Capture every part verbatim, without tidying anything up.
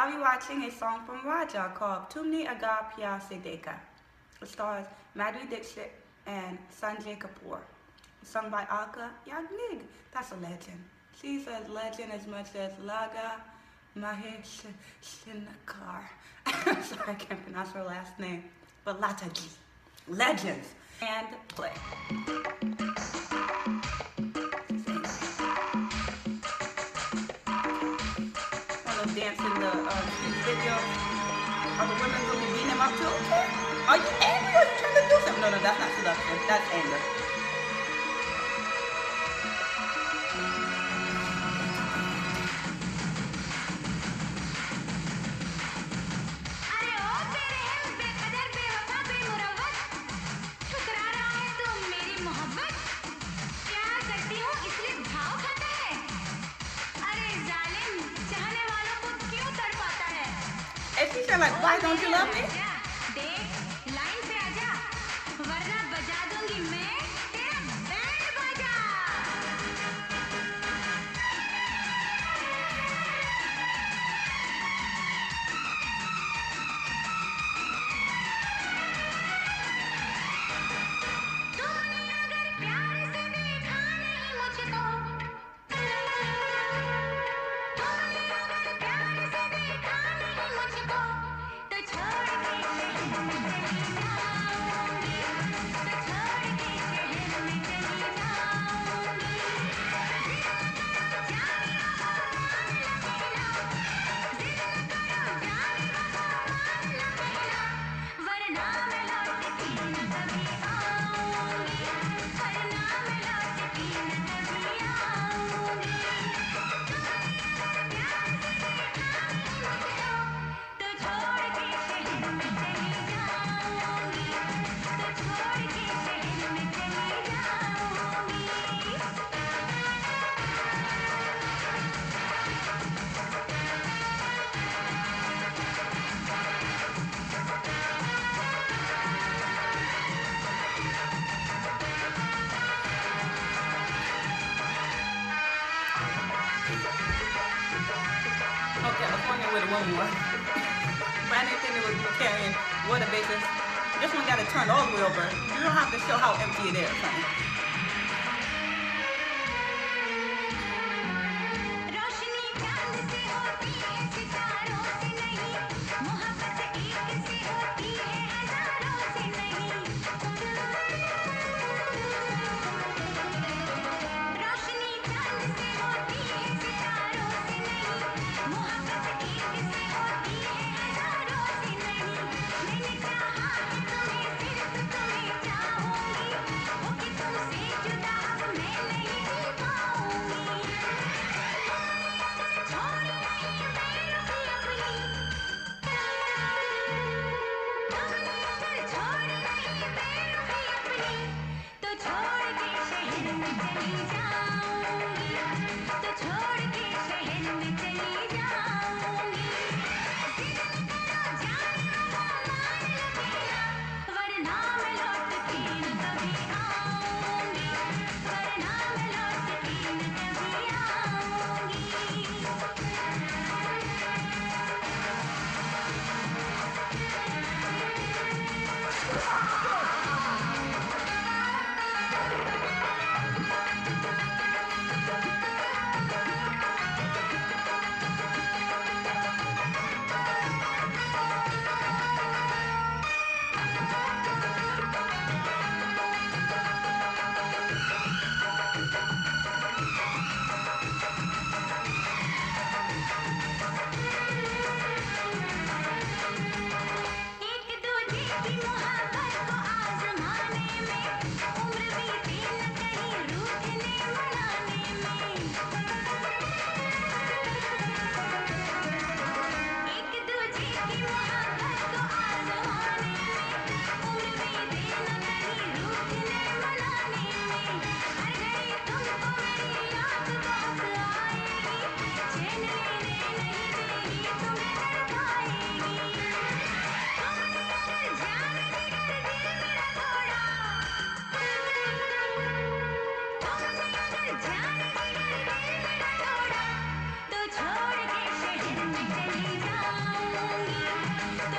I'll be watching a song from Raja called Tumne Agar Pyar Se Dekha. It stars Madhuri Dixit and Sanjay Kapoor. Sung by Alka Yagnik. That's a legend. She's a legend as much as Laga Mahesh Shinkar. Sorry, I can't pronounce her last name. But Lataji. Legends. And play. Dance in the uh, video. Are the women going to be beating him up too? Okay. Are you angry or are you trying to do something? No, no, that's not seduction. That's anger. And she said, like, why don't you love me? Okay, I was wondering where the woman was. But I didn't think it was carrying water bases. This one got to turn all the way over. You don't have to show how empty it is, honey.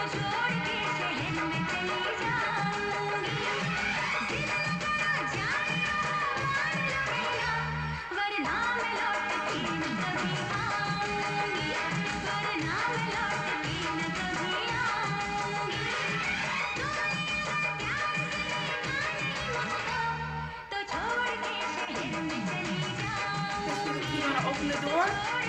You want to open the door?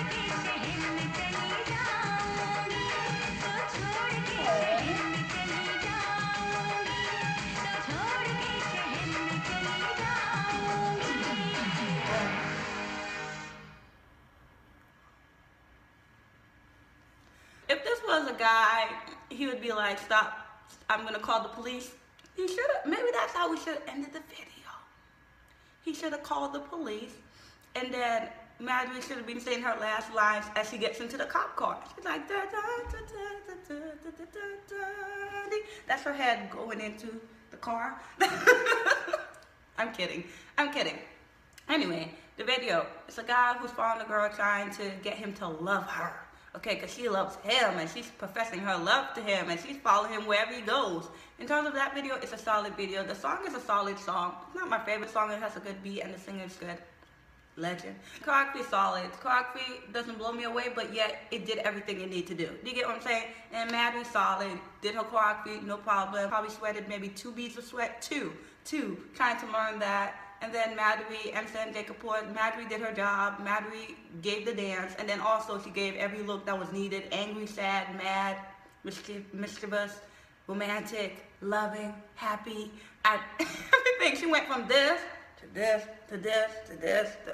If this was a guy, he would be like, stop, I'm gonna call the police. He should have, maybe that's how we should have ended the video. He should have called the police, and then Maddie should have been saying her last lines as she gets into the cop car. She's like, da, da, da, da, da, da, da, da, da. That's her head going into the car. I'm kidding, I'm kidding. Anyway, the video, it's a guy who's following a girl trying to get him to love her. Okay, because she loves him, and she's professing her love to him, and she's following him wherever he goes. In terms of that video, it's a solid video. The song is a solid song. It's not my favorite song. It has a good beat, and the singer's good. Legend. Choreography solid. Choreography doesn't blow me away, but yet it did everything it needed to do. Do you get what I'm saying? And Maddie solid. Did her choreography, no problem. Probably sweated maybe two beads of sweat. Two. Two. Trying to learn that. And then Madhuri and Sanjay Kapoor, Madhuri did her job, Madhuri gave the dance, and then also she gave every look that was needed, angry, sad, mad, mischief, mischievous, romantic, loving, happy, and everything. She went from this, to this, to this, to this, to...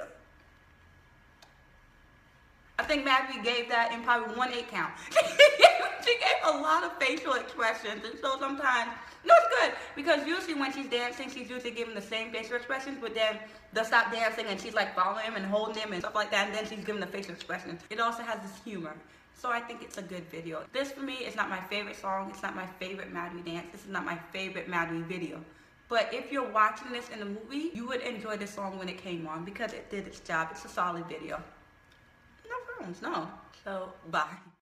I think Madhuri gave that in probably one eight count. She gave a lot of facial expressions, and so sometimes, no, it's good, because usually when she's dancing, she's usually giving the same facial expressions, but then they'll stop dancing and she's like following him and holding him and stuff like that, and then she's giving the facial expressions. It also has this humor, so I think it's a good video. This, for me, is not my favorite song, it's not my favorite Madhuri dance, this is not my favorite Madhuri video. But if you're watching this in the movie, you would enjoy this song when it came on, because it did its job. It's a solid video. No problems, no. So, bye.